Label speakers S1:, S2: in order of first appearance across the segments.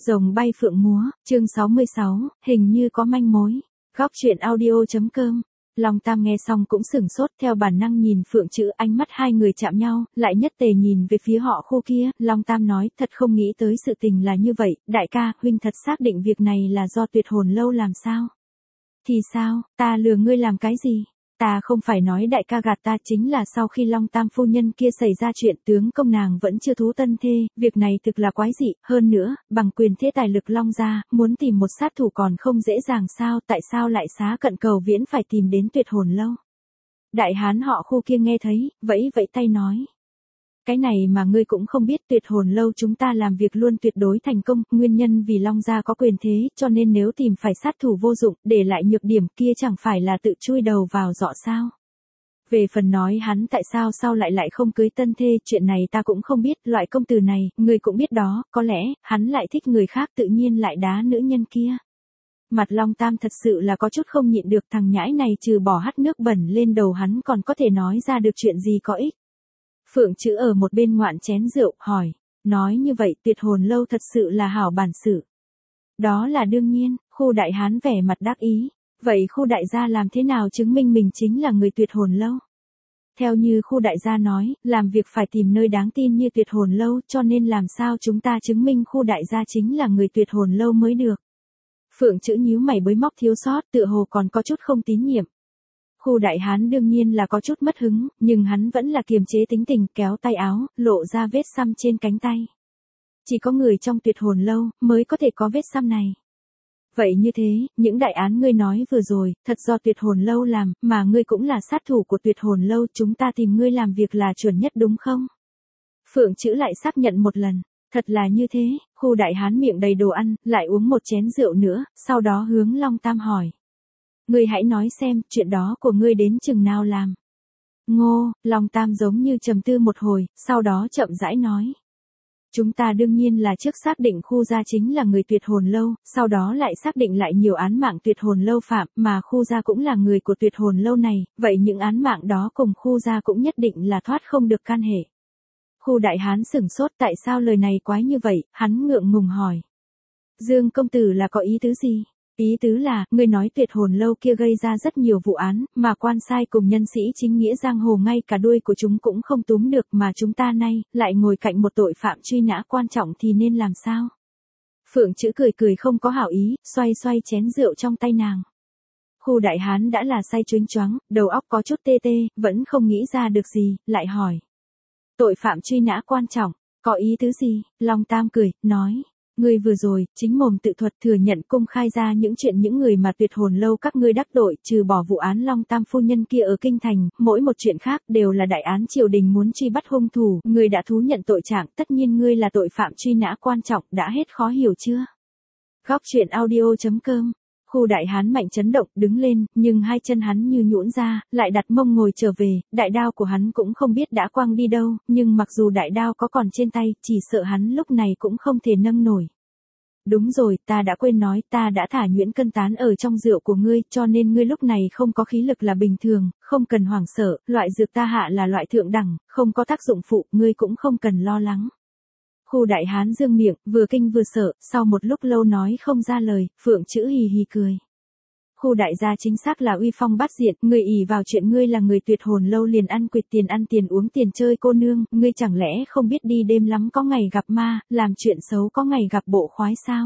S1: Rồng bay phượng múa, chương 66, hình như có manh mối. Góc truyện audio.com. Long Tam nghe xong cũng sửng sốt, theo bản năng nhìn Phượng Chữ, ánh mắt hai người chạm nhau, lại nhất tề nhìn về phía họ khu kia. Long Tam nói, thật không nghĩ tới sự tình là như vậy, đại ca, huynh thật xác định việc này là do Tuyệt Hồn Lâu làm sao? Thì sao, ta lừa ngươi làm cái gì? Ta không phải nói đại ca gạt ta, chính là sau khi Long Tam phu nhân kia xảy ra chuyện tướng công nàng vẫn chưa thú tân thê, việc này thực là quái dị, hơn nữa, bằng quyền thế tài lực Long gia, muốn tìm một sát thủ còn không dễ dàng sao, tại sao lại xá cận cầu viễn phải tìm đến Tuyệt Hồn Lâu? Đại hán họ khu kia nghe thấy, vẫy vẫy tay nói. Cái này mà ngươi cũng không biết, Tuyệt Hồn Lâu chúng ta làm việc luôn tuyệt đối thành công, nguyên nhân vì Long gia có quyền thế, cho nên nếu tìm phải sát thủ vô dụng, để lại nhược điểm kia chẳng phải là tự chui đầu vào giọ sao. Về phần nói hắn tại sao sau lại không cưới tân thê, chuyện này ta cũng không biết, loại công từ này, ngươi cũng biết đó, có lẽ, hắn lại thích người khác tự nhiên lại đá nữ nhân kia. Mặt Long Tam thật sự là có chút không nhịn được, thằng nhãi này trừ bỏ hắt nước bẩn lên đầu hắn còn có thể nói ra được chuyện gì có ích. Phượng Chữ ở một bên ngoạn chén rượu, hỏi, nói như vậy Tuyệt Hồn Lâu thật sự là hảo bản sự. Đó là đương nhiên, khu đại hán vẻ mặt đắc ý, vậy khu đại gia làm thế nào chứng minh mình chính là người Tuyệt Hồn Lâu? Theo như khu đại gia nói, làm việc phải tìm nơi đáng tin như Tuyệt Hồn Lâu, cho nên làm sao chúng ta chứng minh khu đại gia chính là người Tuyệt Hồn Lâu mới được. Phượng Chữ nhíu mày bới móc thiếu sót, tựa hồ còn có chút không tín nhiệm. Khu đại hán đương nhiên là có chút mất hứng, nhưng hắn vẫn là kiềm chế tính tình, kéo tay áo, lộ ra vết xăm trên cánh tay. Chỉ có người trong Tuyệt Hồn Lâu mới có thể có vết xăm này. Vậy như thế, những đại án ngươi nói vừa rồi, thật do Tuyệt Hồn Lâu làm, mà ngươi cũng là sát thủ của Tuyệt Hồn Lâu, chúng ta tìm ngươi làm việc là chuẩn nhất đúng không? Phượng Chữ lại xác nhận một lần. Thật là như thế, khu đại hán miệng đầy đồ ăn, lại uống một chén rượu nữa, sau đó hướng Long Tam hỏi. Ngươi hãy nói xem, chuyện đó của ngươi đến chừng nào làm. Ngô, Long Tam giống như trầm tư một hồi, sau đó chậm rãi nói. Chúng ta đương nhiên là trước xác định khu gia chính là người Tuyệt Hồn Lâu, sau đó lại xác định lại nhiều án mạng Tuyệt Hồn Lâu phạm, mà khu gia cũng là người của Tuyệt Hồn Lâu này, vậy những án mạng đó cùng khu gia cũng nhất định là thoát không được can hệ. Khu đại hán sửng sốt, tại sao lời này quái như vậy, hắn ngượng ngùng hỏi. Dương công tử là có ý tứ gì? Ý tứ là, ngươi nói Tuyệt Hồn Lâu kia gây ra rất nhiều vụ án, mà quan sai cùng nhân sĩ chính nghĩa giang hồ ngay cả đuôi của chúng cũng không túm được, mà chúng ta nay, lại ngồi cạnh một tội phạm truy nã quan trọng thì nên làm sao? Phượng Chữ cười cười không có hảo ý, xoay xoay chén rượu trong tay nàng. Khu đại hán đã là say choáng choáng, đầu óc có chút tê tê, vẫn không nghĩ ra được gì, lại hỏi. Tội phạm truy nã quan trọng, có ý tứ gì? Long Tam cười, nói. Ngươi vừa rồi, chính mồm tự thuật thừa nhận công khai ra những chuyện những người mà Tuyệt Hồn Lâu các ngươi đắc tội, trừ bỏ vụ án Long Tam phu nhân kia ở Kinh Thành, mỗi một chuyện khác đều là đại án triều đình muốn truy bắt hung thủ, ngươi đã thú nhận tội trạng, tất nhiên ngươi là tội phạm truy nã quan trọng, đã hết khó hiểu chưa? Góc truyện audio.com. Khu đại hán mạnh chấn động, đứng lên, nhưng hai chân hắn như nhũn ra, lại đặt mông ngồi trở về, đại đao của hắn cũng không biết đã quăng đi đâu, nhưng mặc dù đại đao có còn trên tay, chỉ sợ hắn lúc này cũng không thể nâng nổi. Đúng rồi, ta đã quên nói, ta đã thả nhuyễn cân tán ở trong rượu của ngươi, cho nên ngươi lúc này không có khí lực là bình thường, không cần hoảng sợ, loại dược ta hạ là loại thượng đẳng, không có tác dụng phụ, ngươi cũng không cần lo lắng. Khu đại hán dương miệng, vừa kinh vừa sợ, sau một lúc lâu nói không ra lời, Phượng Chữ hì hì cười. Khu đại gia chính xác là uy phong bát diện, người ỷ vào chuyện ngươi là người Tuyệt Hồn Lâu liền ăn quỵt tiền ăn tiền uống tiền chơi cô nương, ngươi chẳng lẽ không biết đi đêm lắm có ngày gặp ma, làm chuyện xấu có ngày gặp bộ khoái sao?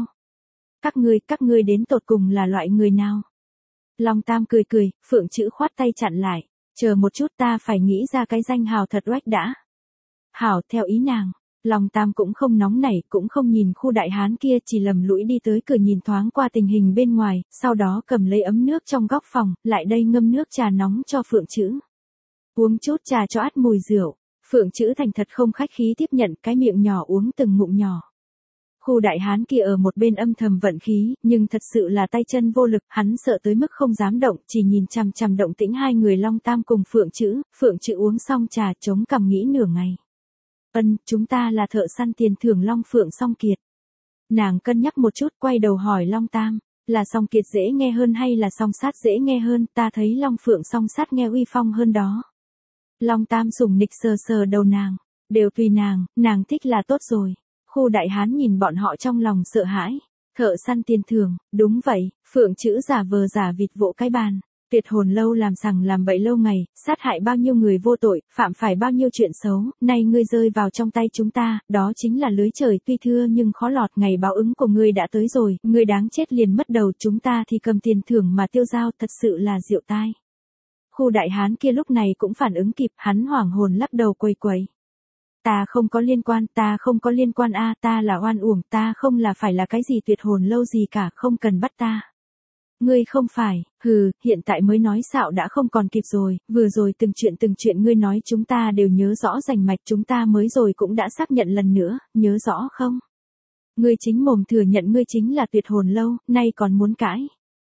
S1: Các ngươi đến tột cùng là loại người nào? Long Tam cười cười, Phượng Chữ khoát tay chặn lại, chờ một chút ta phải nghĩ ra cái danh hào thật oách đã. Hảo, theo ý nàng. Long Tam cũng không nóng nảy, cũng không nhìn khu đại hán kia, chỉ lầm lũi đi tới cửa nhìn thoáng qua tình hình bên ngoài, sau đó cầm lấy ấm nước trong góc phòng, lại đây ngâm nước trà nóng cho Phượng Chữ. Uống chút trà cho át mùi rượu. Phượng Chữ thành thật không khách khí tiếp nhận, cái miệng nhỏ uống từng ngụm nhỏ. Khu đại hán kia ở một bên âm thầm vận khí, nhưng thật sự là tay chân vô lực, hắn sợ tới mức không dám động, chỉ nhìn chằm chằm động tĩnh hai người Long Tam cùng Phượng Chữ uống xong trà chống cằm nghĩ nửa ngày. Chúng ta là thợ săn tiền thưởng Long Phượng Song Kiệt. Nàng cân nhắc một chút, quay đầu hỏi Long Tam, là Song Kiệt dễ nghe hơn hay là Song Sát dễ nghe hơn, ta thấy Long Phượng Song Sát nghe uy phong hơn đó. Long Tam sủng nịch sờ sờ đầu nàng, đều tùy nàng thích là tốt rồi. Khu Đại Hán nhìn bọn họ trong lòng sợ hãi. Thợ săn tiền thưởng, đúng vậy, Phượng Chữ giả vờ giả vịt vỗ cái bàn. Tuyệt hồn lâu làm sằng làm bậy lâu ngày, sát hại bao nhiêu người vô tội, phạm phải bao nhiêu chuyện xấu, nay ngươi rơi vào trong tay chúng ta, đó chính là lưới trời tuy thưa nhưng khó lọt, ngày báo ứng của ngươi đã tới rồi, ngươi đáng chết liền mất đầu, chúng ta thì cầm tiền thưởng mà tiêu dao, thật sự là diệu tai. Khu Đại Hán kia lúc này cũng phản ứng kịp, hắn hoảng hồn lắc đầu quầy quầy. Ta không có liên quan, ta không có liên quan a, ta là oan uổng, ta không là phải là cái gì tuyệt hồn lâu gì cả, không cần bắt ta. Ngươi không phải, hiện tại mới nói xạo đã không còn kịp rồi, vừa rồi từng chuyện ngươi nói chúng ta đều nhớ rõ rành mạch, chúng ta mới rồi cũng đã xác nhận lần nữa, nhớ rõ không? Ngươi chính mồm thừa nhận ngươi chính là tuyệt hồn lâu, nay còn muốn cãi.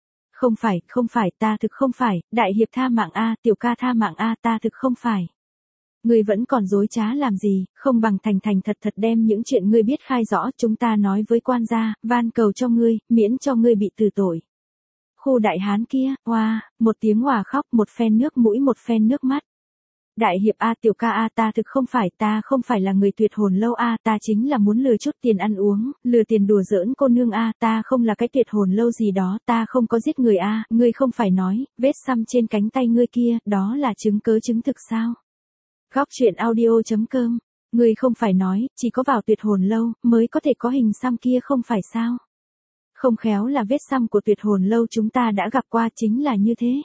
S1: Không phải, ta thực không phải, đại hiệp tha mạng a, tiểu ca tha mạng a, ta thực không phải. Ngươi vẫn còn dối trá làm gì, không bằng thành thật đem những chuyện ngươi biết khai rõ, chúng ta nói với quan gia, van cầu cho ngươi, miễn cho ngươi bị từ tội. Khu Đại Hán kia, hoa, một tiếng òa khóc, một phen nước mũi một phen nước mắt. Đại hiệp a, tiểu ca a, ta thực không phải, ta không phải là người tuyệt hồn lâu a, ta chính là muốn lừa chút tiền ăn uống, lừa tiền đùa giỡn cô nương a, ta không là cái tuyệt hồn lâu gì đó, ta không có giết người a, ngươi không phải nói, vết xăm trên cánh tay ngươi kia, đó là chứng cớ chứng thực sao? Góc truyện audio.com, ngươi không phải nói, chỉ có vào tuyệt hồn lâu, mới có thể có hình xăm kia không phải sao? Không khéo là vết xăm của tuyệt hồn lâu chúng ta đã gặp qua chính là như thế.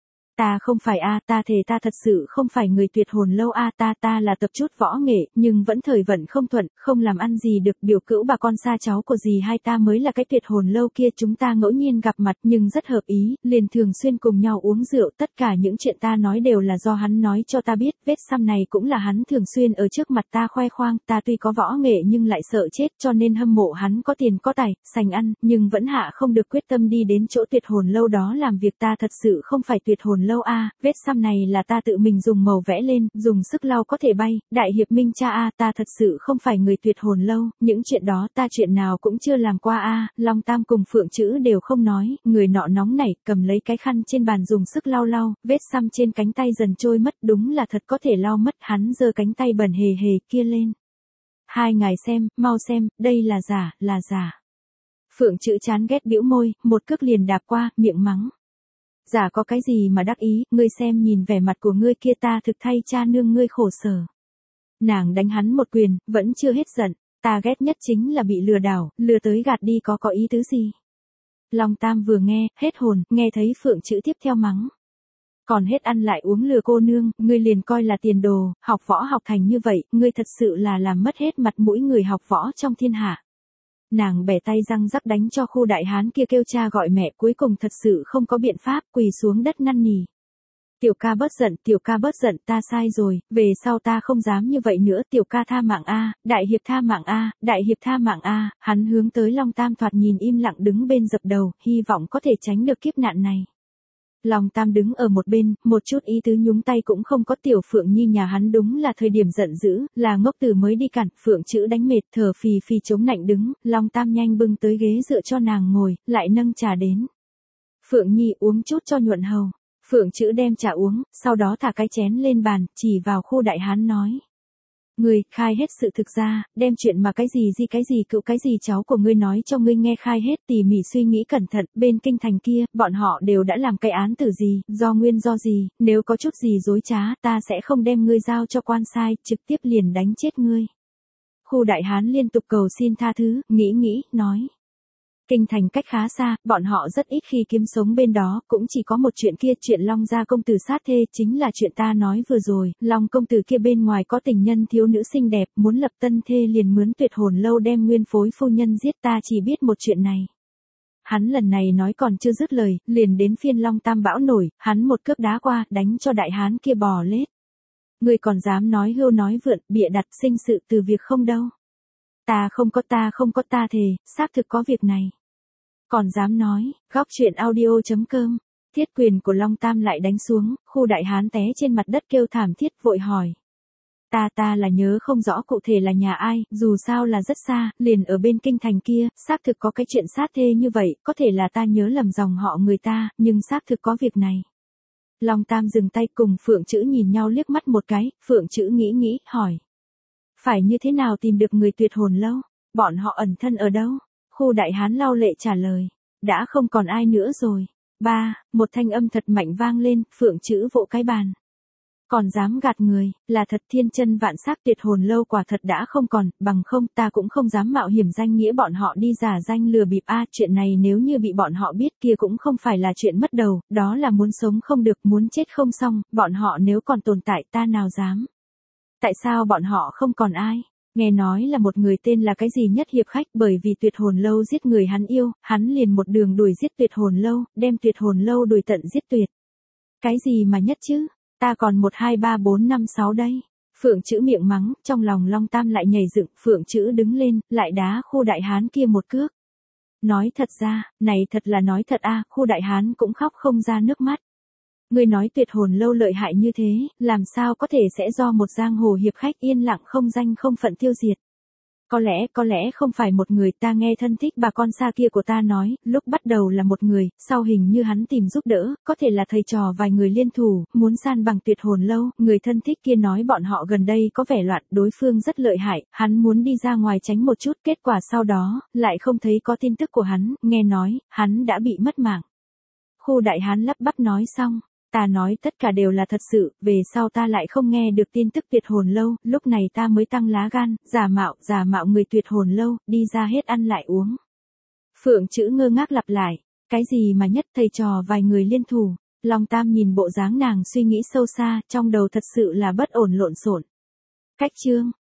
S1: Ta không phải a, ta thề ta thật sự không phải người tuyệt hồn lâu a, ta là tập chút võ nghệ, nhưng vẫn thời vận không thuận, không làm ăn gì được, biểu cữu bà con xa cháu của dì hai ta mới là cái tuyệt hồn lâu kia, chúng ta ngẫu nhiên gặp mặt nhưng rất hợp ý, liền thường xuyên cùng nhau uống rượu, tất cả những chuyện ta nói đều là do hắn nói cho ta biết, vết xăm này cũng là hắn thường xuyên ở trước mặt ta khoe khoang, ta tuy có võ nghệ nhưng lại sợ chết, cho nên hâm mộ hắn có tiền có tài, sành ăn, nhưng vẫn hạ không được quyết tâm đi đến chỗ tuyệt hồn lâu đó làm việc, ta thật sự không phải tuyệt hồn lâu a, vết xăm này là ta tự mình dùng màu vẽ lên, dùng sức lau có thể bay, đại hiệp minh cha a, ta thật sự không phải người tuyệt hồn lâu, những chuyện đó ta chuyện nào cũng chưa làm qua a. Long Tam cùng Phượng Chữ đều không nói, người nọ nóng nảy, cầm lấy cái khăn trên bàn dùng sức lau, vết xăm trên cánh tay dần trôi mất, đúng là thật có thể lau mất, hắn giơ cánh tay bẩn hề hề kia lên. Hai ngài xem, mau xem, đây là giả. Phượng Chữ chán ghét bĩu môi, một cước liền đạp qua, miệng mắng. Giả có cái gì mà đắc ý, ngươi xem nhìn vẻ mặt của ngươi kia, ta thực thay cha nương ngươi khổ sở. Nàng đánh hắn một quyền, vẫn chưa hết giận, ta ghét nhất chính là bị lừa đảo, lừa tới gạt đi có ý tứ gì. Long Tam vừa nghe, hết hồn, nghe thấy Phượng Chữ tiếp theo mắng. Còn hết ăn lại uống lừa cô nương, ngươi liền coi là tiền đồ, học võ học thành như vậy, ngươi thật sự là làm mất hết mặt mũi người học võ trong thiên hạ. Nàng bẻ tay răng rắc đánh cho Khu Đại Hán kia kêu cha gọi mẹ, cuối cùng thật sự không có biện pháp, quỳ xuống đất năn nỉ. Tiểu ca bớt giận, ta sai rồi, về sau ta không dám như vậy nữa, tiểu ca tha mạng a, đại hiệp tha mạng a, hắn hướng tới Long Tam thoạt nhìn im lặng đứng bên dập đầu, hy vọng có thể tránh được kiếp nạn này. Long Tam đứng ở một bên, một chút ý tứ nhúng tay cũng không có, Tiểu Phượng Nhi nhà hắn đúng là thời điểm giận dữ, là ngốc từ mới đi cản, Phượng Chữ đánh mệt thở phì phì chống nạnh đứng, Long Tam nhanh bưng tới ghế dựa cho nàng ngồi, lại nâng trà đến. Phượng Nhi uống chút cho nhuận hầu. Phượng Chữ đem trà uống, sau đó thả cái chén lên bàn, chỉ vào Khu Đại Hán nói. Ngươi, khai hết sự thực ra, đem chuyện mà cái gì cựu cái gì cháu của ngươi nói cho ngươi nghe, khai hết, tỉ mỉ suy nghĩ cẩn thận, bên kinh thành kia, bọn họ đều đã làm cái án tử gì, do nguyên do gì, nếu có chút gì dối trá, ta sẽ không đem ngươi giao cho quan sai, trực tiếp liền đánh chết ngươi. Khu Đại Hán liên tục cầu xin tha thứ, nghĩ, nói. Kinh thành cách khá xa, bọn họ rất ít khi kiếm sống bên đó, cũng chỉ có một chuyện kia, chuyện Long gia công tử sát thê, chính là chuyện ta nói vừa rồi, Long công tử kia bên ngoài có tình nhân thiếu nữ xinh đẹp, muốn lập tân thê liền mướn tuyệt hồn lâu đem nguyên phối phu nhân giết, ta chỉ biết một chuyện này. Hắn lần này nói còn chưa dứt lời, liền đến phiên Long Tam bão nổi, hắn một cước đá qua, đánh cho đại hán kia bò lết. Ngươi còn dám nói hưu nói vượn, bịa đặt sinh sự từ việc không đâu. Ta không có ta thề, xác thực có việc này. Còn dám nói, góc truyện audio.com, thiết quyền của Long Tam lại đánh xuống, Khu Đại Hán té trên mặt đất kêu thảm thiết vội hỏi. Ta là nhớ không rõ cụ thể là nhà ai, dù sao là rất xa, liền ở bên kinh thành kia, xác thực có cái chuyện sát thê như vậy, có thể là ta nhớ lầm dòng họ người ta, nhưng xác thực có việc này. Long Tam dừng tay cùng Phượng Chữ nhìn nhau liếc mắt một cái, Phượng Chữ nghĩ, hỏi. Phải như thế nào tìm được người tuyệt hồn lâu? Bọn họ ẩn thân ở đâu? Khu Đại Hán lau lệ trả lời. Đã không còn ai nữa rồi. Ba, một thanh âm thật mạnh vang lên, Phượng Chữ vỗ cái bàn. Còn dám gạt người, là thật thiên chân vạn sắc, Tuyệt Hồn Lâu quả thật đã không còn, bằng không ta cũng không dám mạo hiểm danh nghĩa bọn họ đi giả danh lừa bịp chuyện này nếu như bị bọn họ biết kia cũng không phải là chuyện mất đầu, đó là muốn sống không được, muốn chết không xong, bọn họ nếu còn tồn tại ta nào dám. Tại sao bọn họ không còn ai? Nghe nói là một người tên là cái gì Nhất Hiệp Khách, bởi vì Tuyệt Hồn Lâu giết người hắn yêu, hắn liền một đường đuổi giết Tuyệt Hồn Lâu, đem Tuyệt Hồn Lâu đuổi tận giết tuyệt. Cái gì mà nhất chứ? Ta còn 1 2 3 4 5 6 đây. Phượng Chữ miệng mắng, trong lòng Long Tam lại nhảy dựng, Phượng Chữ đứng lên, lại đá Khu Đại Hán kia một cước. Nói thật ra, này thật là nói thật Khu Đại Hán cũng khóc không ra nước mắt. Ngươi nói Tuyệt Hồn Lâu lợi hại như thế, làm sao có thể sẽ do một giang hồ hiệp khách yên lặng không danh không phận tiêu diệt. Có lẽ không phải một người, ta nghe thân thích bà con xa kia của ta nói, lúc bắt đầu là một người, sau hình như hắn tìm giúp đỡ, có thể là thầy trò vài người liên thủ, muốn san bằng Tuyệt Hồn Lâu, người thân thích kia nói bọn họ gần đây có vẻ loạn, đối phương rất lợi hại, hắn muốn đi ra ngoài tránh một chút, kết quả sau đó, lại không thấy có tin tức của hắn, nghe nói, hắn đã bị mất mạng. Khu Đại Hán lắp bắp nói xong. Ta nói tất cả đều là thật sự, về sau ta lại không nghe được tin tức Tuyệt Hồn Lâu, lúc này ta mới tăng lá gan, giả mạo người Tuyệt Hồn Lâu, đi ra hết ăn lại uống. Phượng Chữ ngơ ngác lặp lại, cái gì mà nhất thầy trò vài người liên thủ, Long Tam nhìn bộ dáng nàng suy nghĩ sâu xa, trong đầu thật sự là bất ổn lộn xộn. Cách chương.